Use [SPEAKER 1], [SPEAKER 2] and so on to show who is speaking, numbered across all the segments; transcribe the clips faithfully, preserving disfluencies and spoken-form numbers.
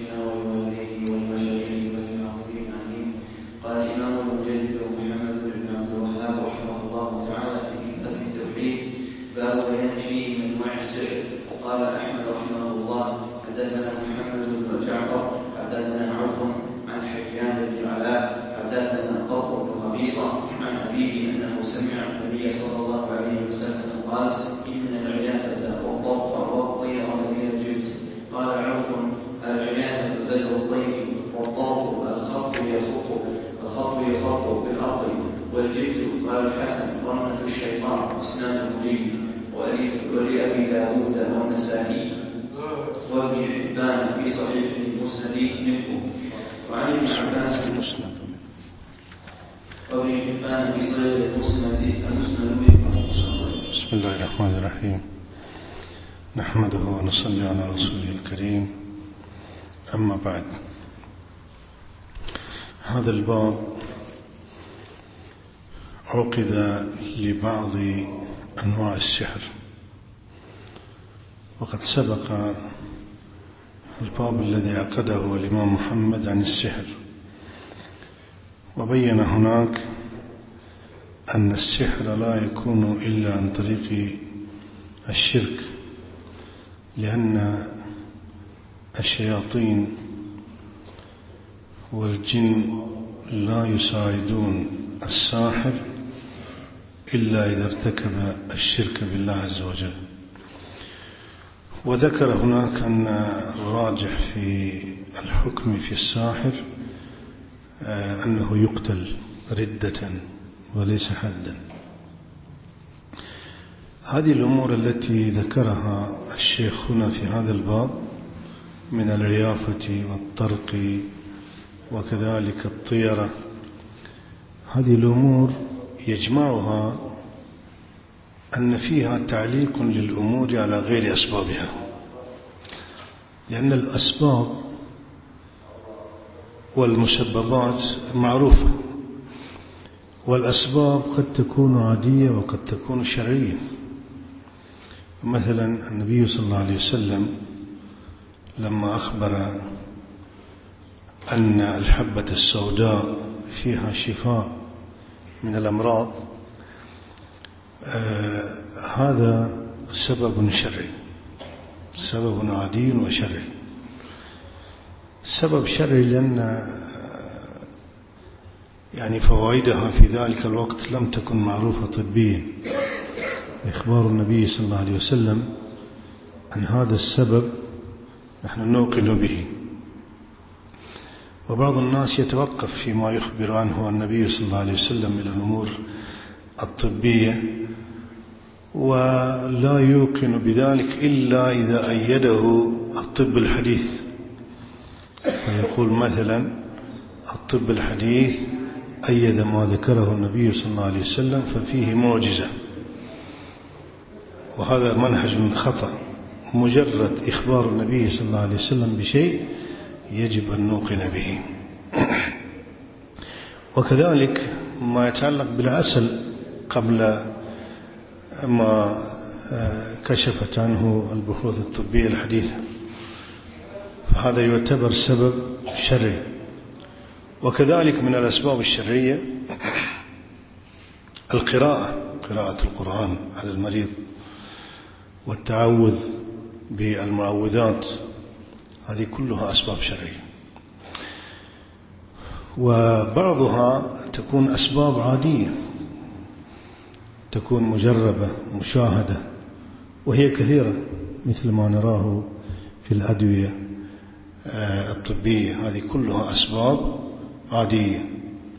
[SPEAKER 1] شيخنا ولوالديه ولمشايخه وللمعروفين آمين. قال الإمام المجدد محمد بن عبد الوهاب رحمه الله تعالى في كتاب التوحيد باب بيان فيه من أنواع السحر. قال أحمد رحمه الله حدثنا محمد بن جعفر حدثنا عوف عن حيان بن علاء حدثنا قطر بن قبيصة عن أبيه أنه سمع النبي صلى الله عليه وسلم قال إن العيافة والطرق والطير من الجبت. قال عوف العيافة زجر الطير والطرق الخط يخط الخط يخط بالأرض والجبت. قال الحسن رمة الشيطان أسنان مجيب. ولأبي داود والنسائي وابن حبان في صحيح المسند منه. وعن ابن عباس المسند وابن حبان في صحيح المسند المسند منه.
[SPEAKER 2] بسم الله الرحمن الرحيم. نحمده ونصلي على رسوله الكريم. أما بعد، هذا الباب عقد لبعض أنواع السحر، وقد سبق الباب الذي عقده الإمام محمد عن السحر، وبين هناك أن السحر لا يكون إلا عن طريق الشرك، لأن الشياطين والجن لا يساعدون الساحر إلا إذا ارتكب الشرك بالله عز وجل. وذكر هناك أن الراجح في الحكم في الساحر أنه يقتل ردة وليس حدا. هذه الأمور التي ذكرها الشيخ هنا في هذا الباب من العيافة والطرق وكذلك الطيرة، هذه الأمور يجمعها أن فيها تعليق للأمور على غير أسبابها، لأن الأسباب والمسببات معروفة، والأسباب قد تكون عادية وقد تكون شرعية. مثلا النبي صلى الله عليه وسلم لما أخبر أن الحبة السوداء فيها شفاء من الأمراض، آه هذا سبب شرعي، سبب عادي وشرعي. سبب شرعي لأن يعني فوائدها في ذلك الوقت لم تكن معروفة طبيا. إخبار النبي صلى الله عليه وسلم عن هذا السبب نحن نوقن به، وبعض الناس يتوقف فيما يخبر عنه النبي صلى الله عليه وسلم من الأمور الطبية، ولا يوقن بذلك إلا إذا أيده الطب الحديث، فيقول مثلا الطب الحديث أيد ما ذكره النبي صلى الله عليه وسلم ففيه معجزة، وهذا منهج خطأ. مجرد إخبار النبي صلى الله عليه وسلم بشيء يجب أن نوقن به. وكذلك ما يتعلق بالعسل قبل ما كشفت عنه البحوث الطبية الحديثة، فهذا يعتبر سبب شرعي. وكذلك من الأسباب الشرعية القراءة، قراءة القرآن على المريض، والتعوذ بالمعوذات، هذه كلها أسباب شرعية. وبعضها تكون أسباب عادية، تكون مجربة مشاهدة، وهي كثيرة مثل ما نراه في الأدوية الطبية، هذه كلها أسباب عادية.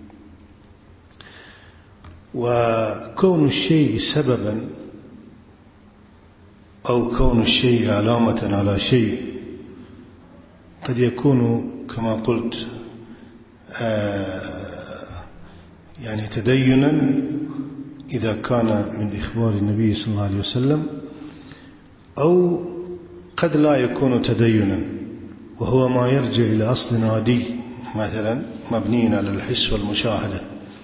[SPEAKER 2] وكون الشيء سببا أو كون الشيء علامة على شيء قد يكون كما قلت يعني تدينا إذا كان من إخبار النبي صلى الله عليه وسلم، أو قد لا يكون تدينا وهو ما يرجع إلى أصل عادي مثلا مبني على الحس والمشاهدة.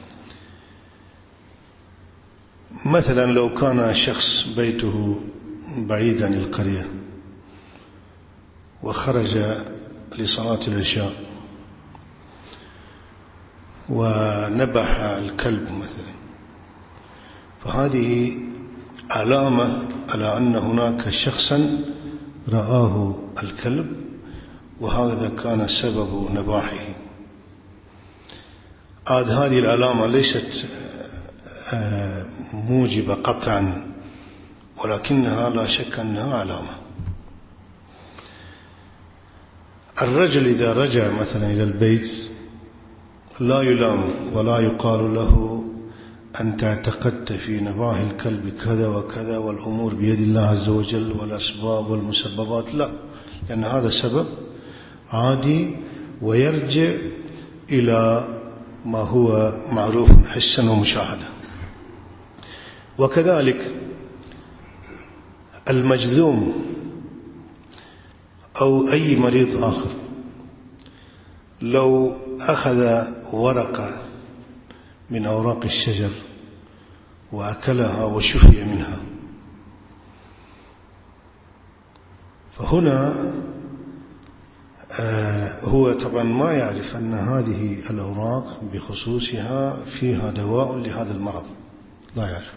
[SPEAKER 2] مثلا لو كان شخص بيته بعيد عن القرية وخرج لصلاة العشاء ونبح الكلب مثلا، فهذه علامة على أن هناك شخصا رآه الكلب وهذا كان سبب نباحه. عاد هذه العلامة ليست موجبة قطعا، ولكنها لا شك أنها علامة. الرجل إذا رجع مثلا إلى البيت لا يلام ولا يقال له أنت اعتقدت في نباح الكلب كذا وكذا والأمور بيد الله عز وجل والأسباب والمسببات، لا، لأن هذا سبب عادي ويرجع إلى ما هو معروف حسا ومشاهدة. وكذلك المجذوم أو أي مريض آخر لو أخذ ورقة من أوراق الشجر وأكلها وشفي منها، فهنا آه هو طبعا ما يعرف أن هذه الأوراق بخصوصها فيها دواء لهذا المرض، لا يعرف،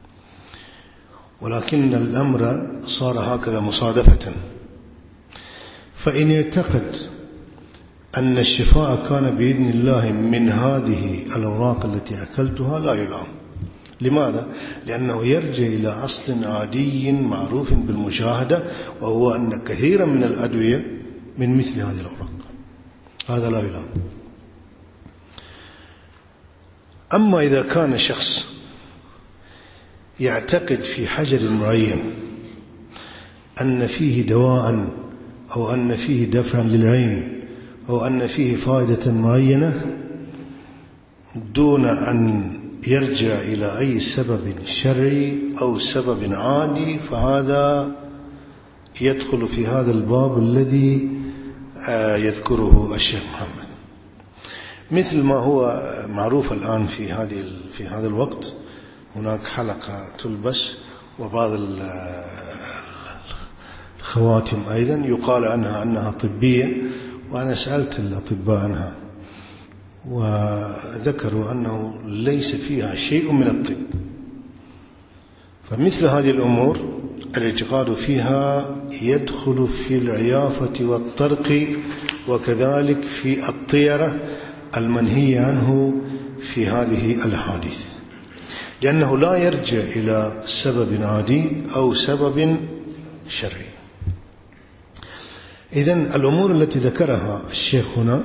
[SPEAKER 2] ولكن الأمر صار هكذا مصادفة. فإن اعتقد أن الشفاء كان بإذن الله من هذه الأوراق التي أكلتها لا يلام. لماذا؟ لأنه يرجع إلى أصل عادي معروف بالمشاهدة، وهو أن كثيرا من الأدوية من مثل هذه الأوراق، هذا لا يلام. أما إذا كان شخص يعتقد في حجر معين أن فيه دواء أو أن فيه دفع للعين أو أن فيه فائدة معينة دون أن يرجع إلى أي سبب شرعي أو سبب عادي، فهذا يدخل في هذا الباب الذي يذكره الشيخ محمد. مثل ما هو معروف الآن في هذه في هذا الوقت، هناك حلقة تلبس وبعض الخواتم أيضا يقال عنها أنها طبية، وأنا سألت الأطباء عنها وذكروا أنه ليس فيها شيء من الطب. فمثل هذه الأمور الاعتقاد فيها يدخل في العيافة والطرق، وكذلك في الطيرة المنهي عنه في هذه الأحاديث، لأنه لا يرجع إلى سبب عادي أو سبب شرعي. إذن الأمور التي ذكرها الشيخ هنا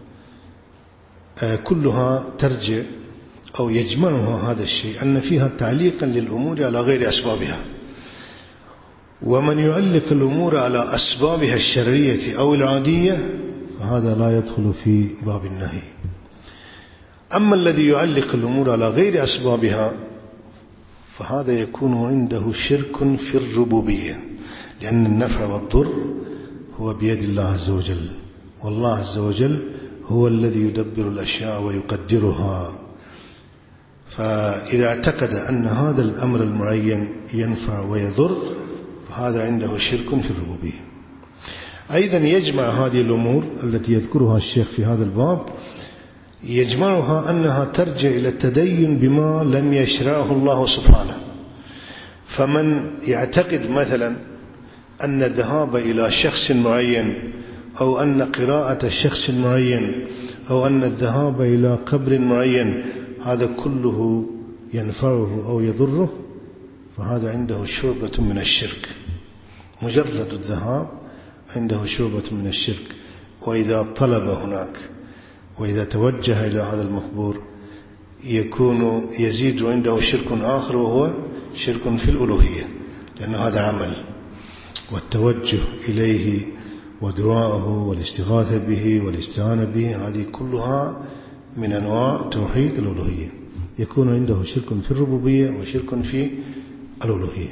[SPEAKER 2] كلها ترجع أو يجمعها هذا الشيء أن فيها تعليقا للأمور على غير أسبابها، ومن يعلق الأمور على أسبابها الشرعية أو العادية فهذا لا يدخل في باب النهي. أما الذي يعلق الأمور على غير أسبابها فهذا يكون عنده شرك في الربوبية، لأن النفع والضر هو بيد الله عز وجل، والله عز وجل هو الذي يدبر الأشياء ويقدرها. فإذا اعتقد أن هذا الأمر المعين ينفع ويضر فهذا عنده شرك في الربوبية. أيضا يجمع هذه الأمور التي يذكرها الشيخ في هذا الباب، يجمعها أنها ترجع إلى التدين بما لم يشرعه الله سبحانه. فمن يعتقد مثلا أن الذهاب إلى شخص معين أو أن قراءة شخص معين أو أن الذهاب إلى قبر معين هذا كله ينفعه أو يضره، فهذا عنده شعبة من الشرك، مجرد الذهاب عنده شعبة من الشرك. وإذا طلب هناك وإذا توجه إلى هذا المقبور يكون يزيد عنده شرك آخر، وهو شرك في الألوهية، لأن هذا عمل، والتوجه إليه ودعاءه والاستغاثة به والاستعانة به هذه كلها من أنواع توحيد الألوهية، يكون عنده شرك في الربوبية وشرك في الألوهية.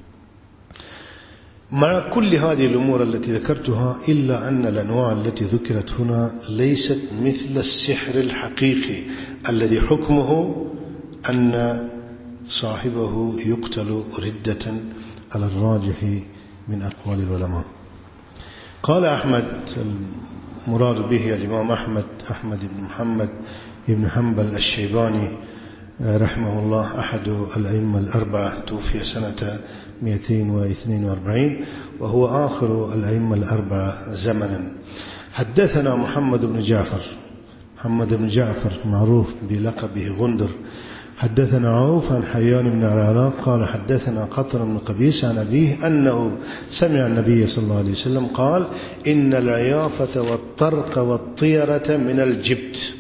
[SPEAKER 2] مع كل هذه الأمور التي ذكرتها إلا أن الأنواع التي ذكرت هنا ليست مثل السحر الحقيقي الذي حكمه أن صاحبه يقتل ردة على الراجح من أقوال العلماء. قال أحمد، المراد به الإمام أحمد أحمد بن محمد بن حنبل الشيباني رحمه الله، أحد الأئمة الأربعة، توفي سنة مئتين واثنين وأربعين وهو آخر الأئمة الأربعة زمنا. حدثنا محمد بن جعفر، محمد بن جعفر معروف بلقبه غندر. حدثنا عوف عن حيان بن علاء قال حدثنا قطر بن قبيس عن أبيه أنه سمع النبي صلى الله عليه وسلم قال: إن العيافة والطرق والطيرة من الجبت.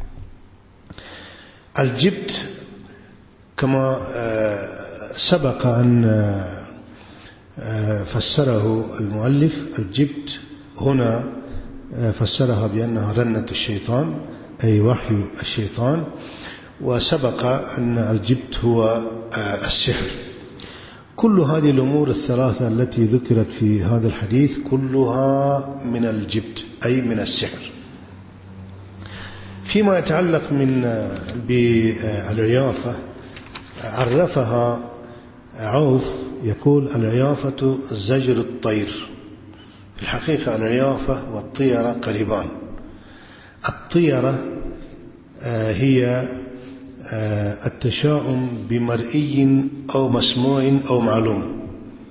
[SPEAKER 2] الجبت كما سبق أن فسره المؤلف، الجبت هنا فسرها بأنها رنة الشيطان أي وحي الشيطان، وسبق أن الجبت هو السحر. كل هذه الأمور الثلاثة التي ذكرت في هذا الحديث كلها من الجبت أي من السحر. فيما يتعلق من بالعيافة عرفها عوف، يقول: العيافة زجر الطير. في الحقيقة العيافة والطيرة قريبان. الطيرة هي التشاؤم بمرئي أو مسموع أو معلوم،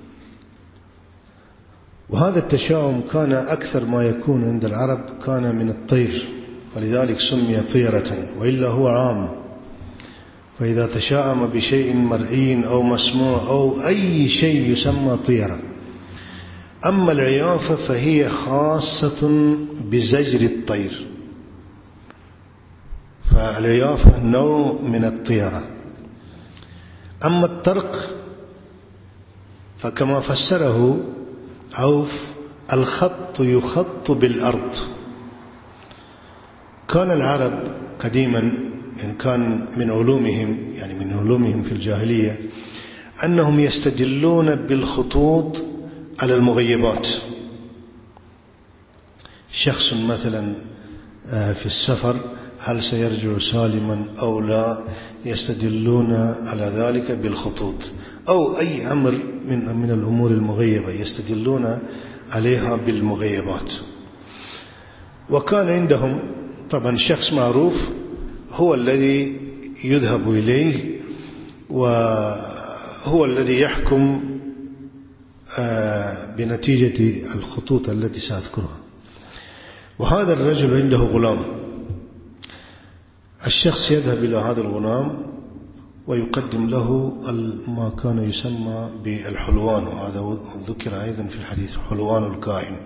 [SPEAKER 2] وهذا التشاؤم كان أكثر ما يكون عند العرب كان من الطير، فلذلك سمي طيرة، وإلا هو عام. فإذا تشاءم بشيء مرئي أو مسموع أو أي شيء يسمى طيرة. أما العيافة فهي خاصة بزجر الطير، فالعيافة نوع من الطيرة. أما الطرق فكما فسره عوف: الخط يخط بالأرض. كان العرب قديما إن كان من علومهم يعني من علومهم في الجاهلية أنهم يستدلون بالخطوط على المغيبات. شخص مثلا في السفر هل سيرجع سالما أو لا، يستدلون على ذلك بالخطوط، أو أي أمر من من الأمور المغيبة يستدلون عليها بالمغيبات. وكان عندهم طبعا شخص معروف هو الذي يذهب إليه وهو الذي يحكم بنتيجة الخطوط التي سأذكرها. وهذا الرجل عنده غلام. الشخص يذهب إلى هذا الغلام ويقدم له ما كان يسمى بالحلوان، وهذا ذكر أيضا في الحديث، حلوان الكاهن.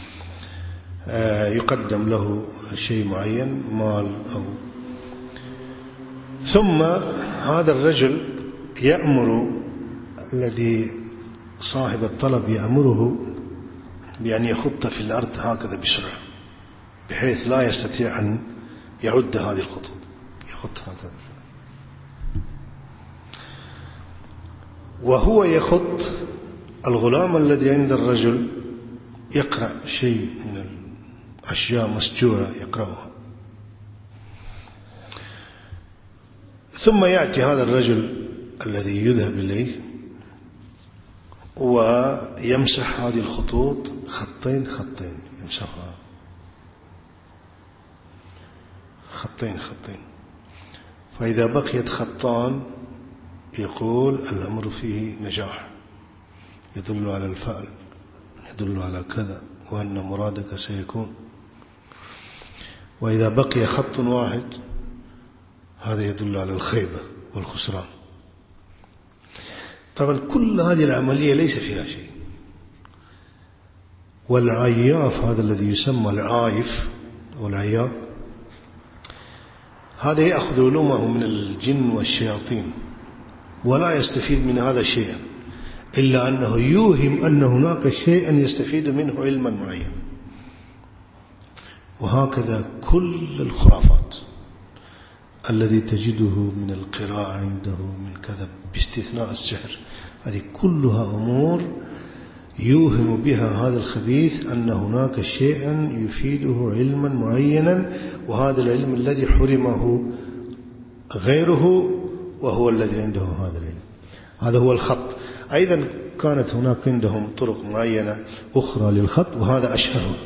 [SPEAKER 2] يقدم له شيء معين، مال أو ثم هذا الرجل يأمر الذي صاحب الطلب يأمره بأن يخط في الأرض هكذا بسرعة، بحيث لا يستطيع أن يعد هذه الخطوط، يخط هكذا. وهو يخط، الغلام الذي عند الرجل يقرأ شيء من الأشياء مسجوعة يقرأها. ثم يأتي هذا الرجل الذي يذهب إليه ويمسح هذه الخطوط خطين خطين، يمسحها خطين خطين. فإذا بقيت خطان يقول الأمر فيه نجاح، يدل على الفعل، يدل على كذا، وأن مرادك سيكون. وإذا بقي خط واحد هذا يدل على الخيبة والخسران. طبعا كل هذه العملية ليس فيها شيء. والعياف هذا الذي يسمى العايف أو العياف هذا يأخذ علومه من الجن والشياطين ولا يستفيد من هذا شيئا، إلا أنه يوهم أن هناك شيئا يستفيد منه علما معين. وهكذا كل الخرافات الذي تجده من القراءة عنده من كذا باستثناء السحر، هذه كلها أمور يوهم بها هذا الخبيث أن هناك شيئا يفيده علما معينا، وهذا العلم الذي حرمه غيره وهو الذي عنده هذا العلم. هذا هو الخط. أيضا كانت هناك عندهم طرق معينة أخرى للخط، وهذا أشهرهم.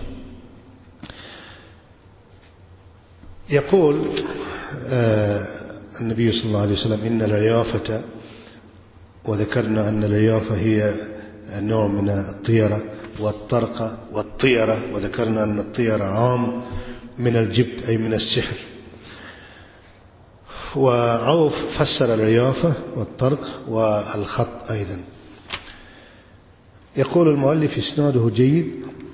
[SPEAKER 2] يقول آه النبي صلى الله عليه وسلم: إن العيافة، وذكرنا أن العيافة هي نوع من الطيرة، والطرقة والطيرة، وذكرنا أن الطيرة عام من الجبت أي من السحر. وعوف فسر العيافة والطرق والخط أيضا. يقول المؤلف: إسناده جيد،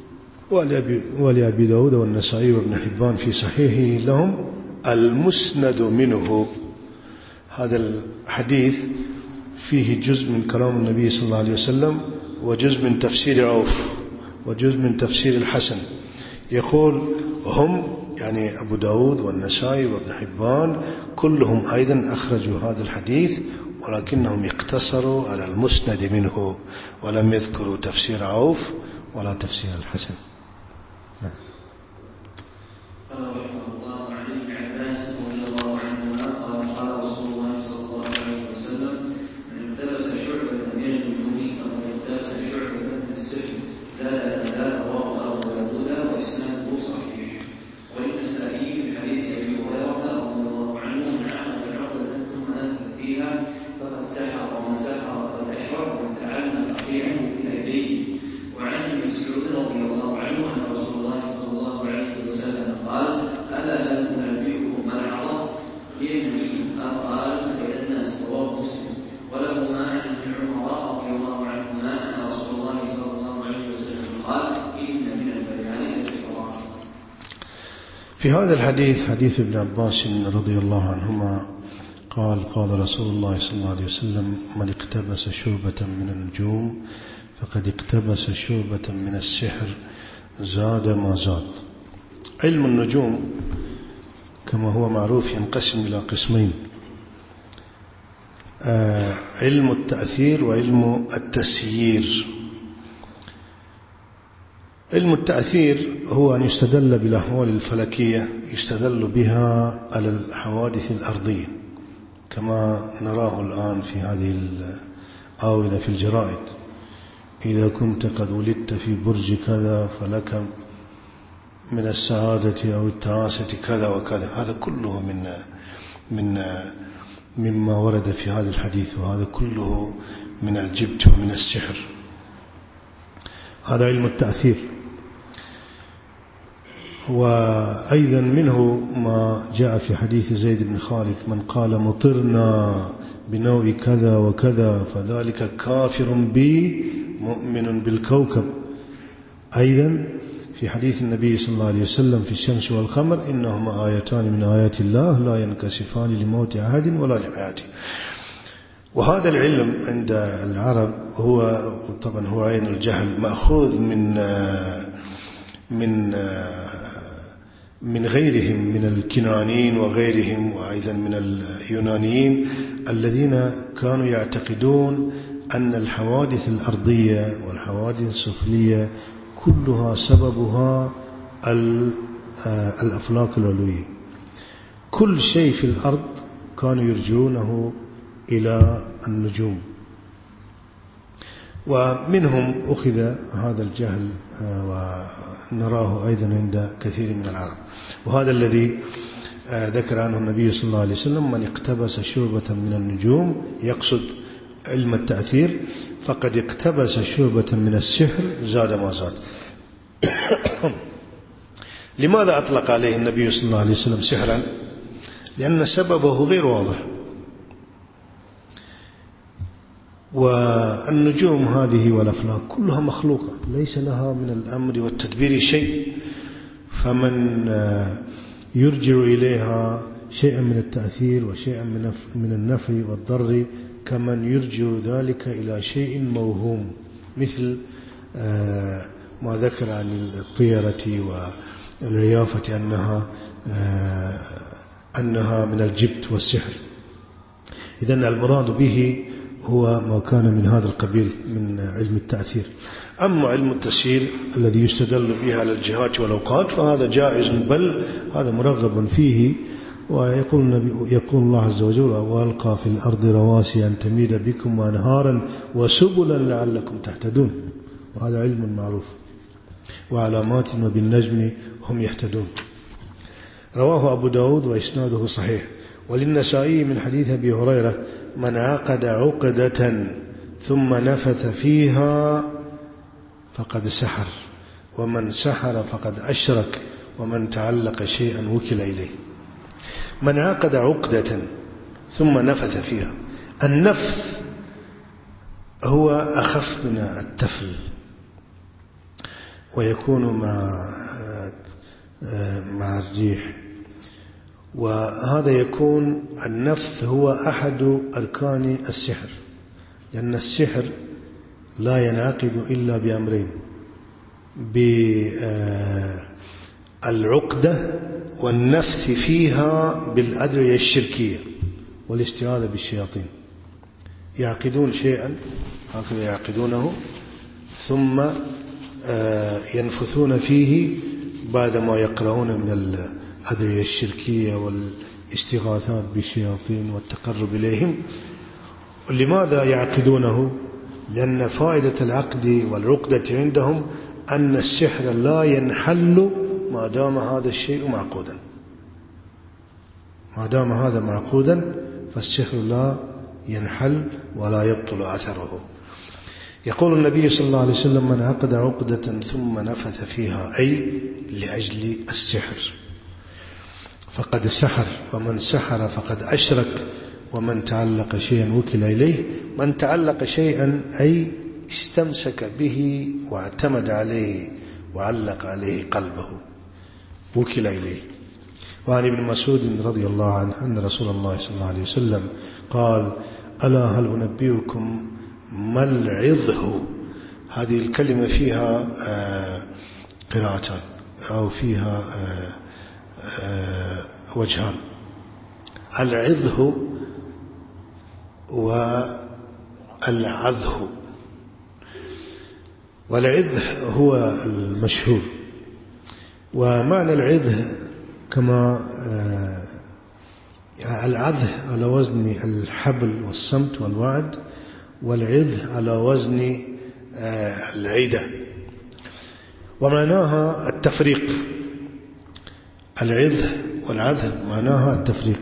[SPEAKER 2] ولأبي داود والنسائي وابن حبان في صحيحه لهم المسند منه. هذا الحديث فيه جزء من كلام النبي صلى الله عليه وسلم، وجزء من تفسير عوف، وجزء من تفسير الحسن. يقول هم يعني أبو داود والنسائي وابن حبان كلهم أيضا أخرجوا هذا الحديث، ولكنهم اقتصروا على المسند منه، ولم يذكروا تفسير عوف ولا تفسير الحسن. نعم. في هذا الحديث حديث ابن عباس رضي الله عنهما قال: قال رسول الله صلى الله عليه وسلم: من اقتبس شعبة من النجوم فقد اقتبس شعبة من السحر زاد ما زاد. علم النجوم كما هو معروف ينقسم إلى قسمين: آه علم التأثير وعلم التسيير. علم التأثير هو أن يستدل بالأحوال الفلكية، يستدل بها على الحوادث الأرضية كما نراه الآن في هذه الآونة في الجرائد: إذا كنت قد ولدت في برج كذا فلك من السعادة أو التعاسة كذا وكذا. هذا كله من من مما ورد في هذا الحديث، وهذا كله من الجبت ومن السحر. هذا علم التأثير. وأيضا منه ما جاء في حديث زيد بن خالد: من قال مطرنا بنوع كذا وكذا فذلك كافر بي مؤمن بالكوكب. أيضا في حديث النبي صلى الله عليه وسلم في الشمس والقمر: إنهما آيتان من آيات الله لا ينكسفان لموت أحد ولا لحياته. وهذا العلم عند العرب هو طبعا هو عين الجهل، مأخوذ من من من غيرهم من الكنانيين وغيرهم، وأيضا من اليونانيين الذين كانوا يعتقدون أن الحوادث الأرضية والحوادث السفلية كلها سببها الأفلاك العلوية. كل شيء في الأرض كانوا يرجونه إلى النجوم، ومنهم أخذ هذا الجهل، ونراه أيضا عند كثير من العرب. وهذا الذي ذكر عنه النبي صلى الله عليه وسلم: من اقتبس شعبة من النجوم، يقصد علم التأثير، فقد اقتبس شعبة من السحر زاد ما زاد. لماذا أطلق عليه النبي صلى الله عليه وسلم سحرا؟ لأن سببه غير واضح. والنجوم هذه والأفلاك كلها مخلوقة، ليس لها من الأمر والتدبير شيء، فمن يرجع إليها شيئا من التأثير وشيئا من النفع والضر كمن يرجع ذلك إلى شيء موهوم، مثل ما ذكر عن الطيرة والعيافة أنها أنها من الجبت والسحر. إذن المراد به هو ما كان من هذا القبيل من علم التأثير. أما علم التسيير الذي يستدل به على الجهات والأوقات فهذا جائز، بل هذا مرغب فيه، ويقول النبي يقول الله عز وجل وألقى في الأرض رواسي أن تميد بكم وأنهارا وسبلا لعلكم تهتدون، وهذا علم معروف، وعلامات وبالنجم هم يهتدون. رواه أبو داود وإسناده صحيح. وللنسائي من حديث أبي هريرة من عقد عقدة ثم نفث فيها فقد سحر، ومن سحر فقد أشرك، ومن تعلق شيئا وكل إليه. من عقد عقدة ثم نفث فيها، النفث هو أخف من التفل، ويكون مع مع الريح، وهذا يكون النفث هو أحد أركان السحر، لأن السحر لا ينعقد إلا بأمرين: بالعقدة والنفث فيها بالأدعية الشركية والاستعاذة بالشياطين. يعقدون شيئا هكذا يعقدونه ثم ينفثون فيه بعدما يقرؤون من الأدعية الشركية والاستغاثات بالشياطين والتقرب إليهم. لماذا يعقدونه؟ لأن فائدة العقد والعقدة عندهم أن السحر لا ينحل ما دام هذا الشيء معقودا، ما دام هذا معقودا فالسحر لا ينحل ولا يبطل أثره. يقول النبي صلى الله عليه وسلم من عقد عقدة ثم نفث فيها، أي لأجل السحر، فقد سحر، ومن سحر فقد أشرك، ومن تعلق شيئا وكل إليه. من تعلق شيئا أي استمسك به واعتمد عليه وعلق عليه قلبه، وكل إليه. وعن ابن مسعود رضي الله عنه أن رسول الله صلى الله عليه وسلم قال ألا هل أنبئكم ما العظه؟ هذه الكلمة فيها قراءتان أو فيها وجهان: العظه والعظه. والعظه هو المشهور، ومعنى العظه كما العظه على وزن الحبل والصمت والوعد، والعظه على وزن العيدة، ومعناها التفريق. العظه والعظه معناها التفريق.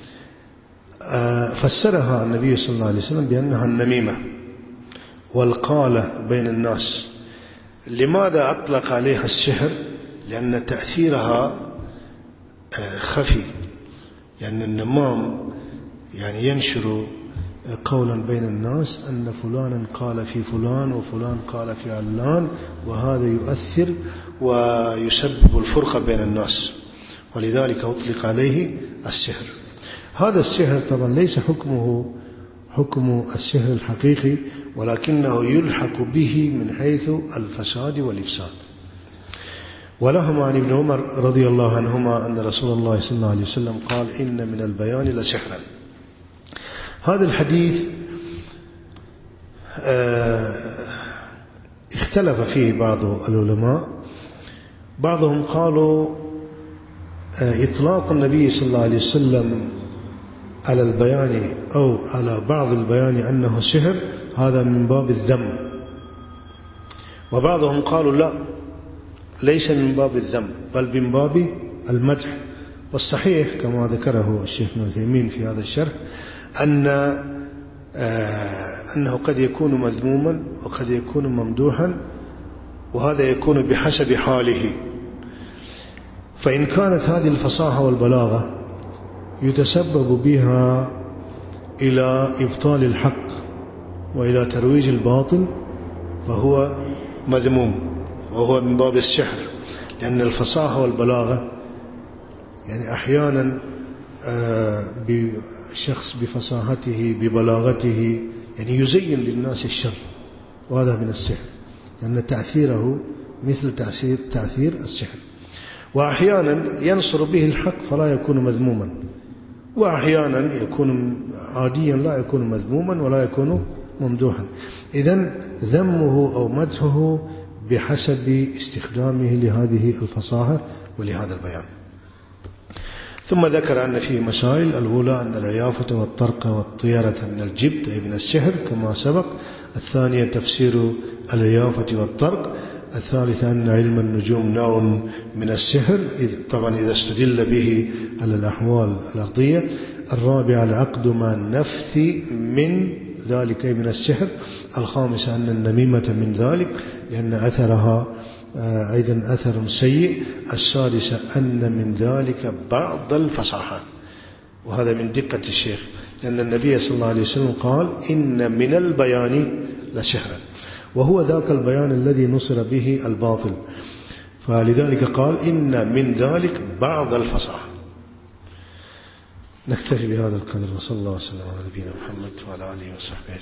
[SPEAKER 2] فسرها النبي صلى الله عليه وسلم بأنها النميمة والقالة بين الناس. لماذا أطلق عليها السحر؟ لأن تأثيرها خفي، لأن النمام يعني ينشر قولا بين الناس أن فلانا قال في فلان وفلان قال في علان، وهذا يؤثر ويسبب الفرقة بين الناس، ولذلك أطلق عليه السحر. هذا السحر طبعا ليس حكمه حكم السحر الحقيقي، ولكنه يلحق به من حيث الفساد والإفساد. ولهما عن ابن عمر رضي الله عنهما أن رسول الله صلى الله عليه وسلم قال إن من البيان لسحرا. هذا الحديث اختلف فيه بعض العلماء. بعضهم قالوا إطلاق النبي صلى الله عليه وسلم على البيان أو على بعض البيان أنه سحر هذا من باب الذم، وبعضهم قالوا لا، ليس من باب الذم بل من باب المدح. والصحيح كما ذكره الشيخ ابن عثيمين في هذا الشرح أن أنه قد يكون مذموما وقد يكون ممدوحا، وهذا يكون بحسب حاله. فإن كانت هذه الفصاحة والبلاغة يتسبب بها إلى إبطال الحق وإلى ترويج الباطل فهو مذموم، وهو من باب السحر. لأن الفصاحة والبلاغة يعني أحيانا بشخص بفصاحته ببلاغته يعني يزين للناس الشر، وهذا من السحر، لأن تأثيره مثل تأثير تأثير السحر. وأحيانا ينصر به الحق فلا يكون مذموما، وأحيانا يكون عاديا لا يكون مذموما ولا يكون ممدوحا. إذن ذمه أو مدحه بحسب استخدامه لهذه الفصاحة ولهذا البيان. ثم ذكر أن فيه مسائل. الأولى أن العيافة والطرق والطيرة من الجبت أي من السحر كما سبق. الثانية تفسير العيافة والطرق. الثالثة أن علم النجوم نوع من السحر طبعا إذا استدل به على الأحوال الأرضية. الرابعة العقد مع النفث من ذلك أي من السحر. الخامسة أن النميمة من ذلك لأن أثرها أيضا أثر سيء. السادسة أن من ذلك بعض الفصاحات، وهذا من دقة الشيخ لأن النبي صلى الله عليه وسلم قال إن من البيان لسحرا، وهو ذاك البيان الذي نصر به الباطل، فلذلك قال إن من ذلك بعض الفصاحة. نكتفي بهذا القدر، وصلى الله وسلم على نبينا محمد وعلى آله وصحبه.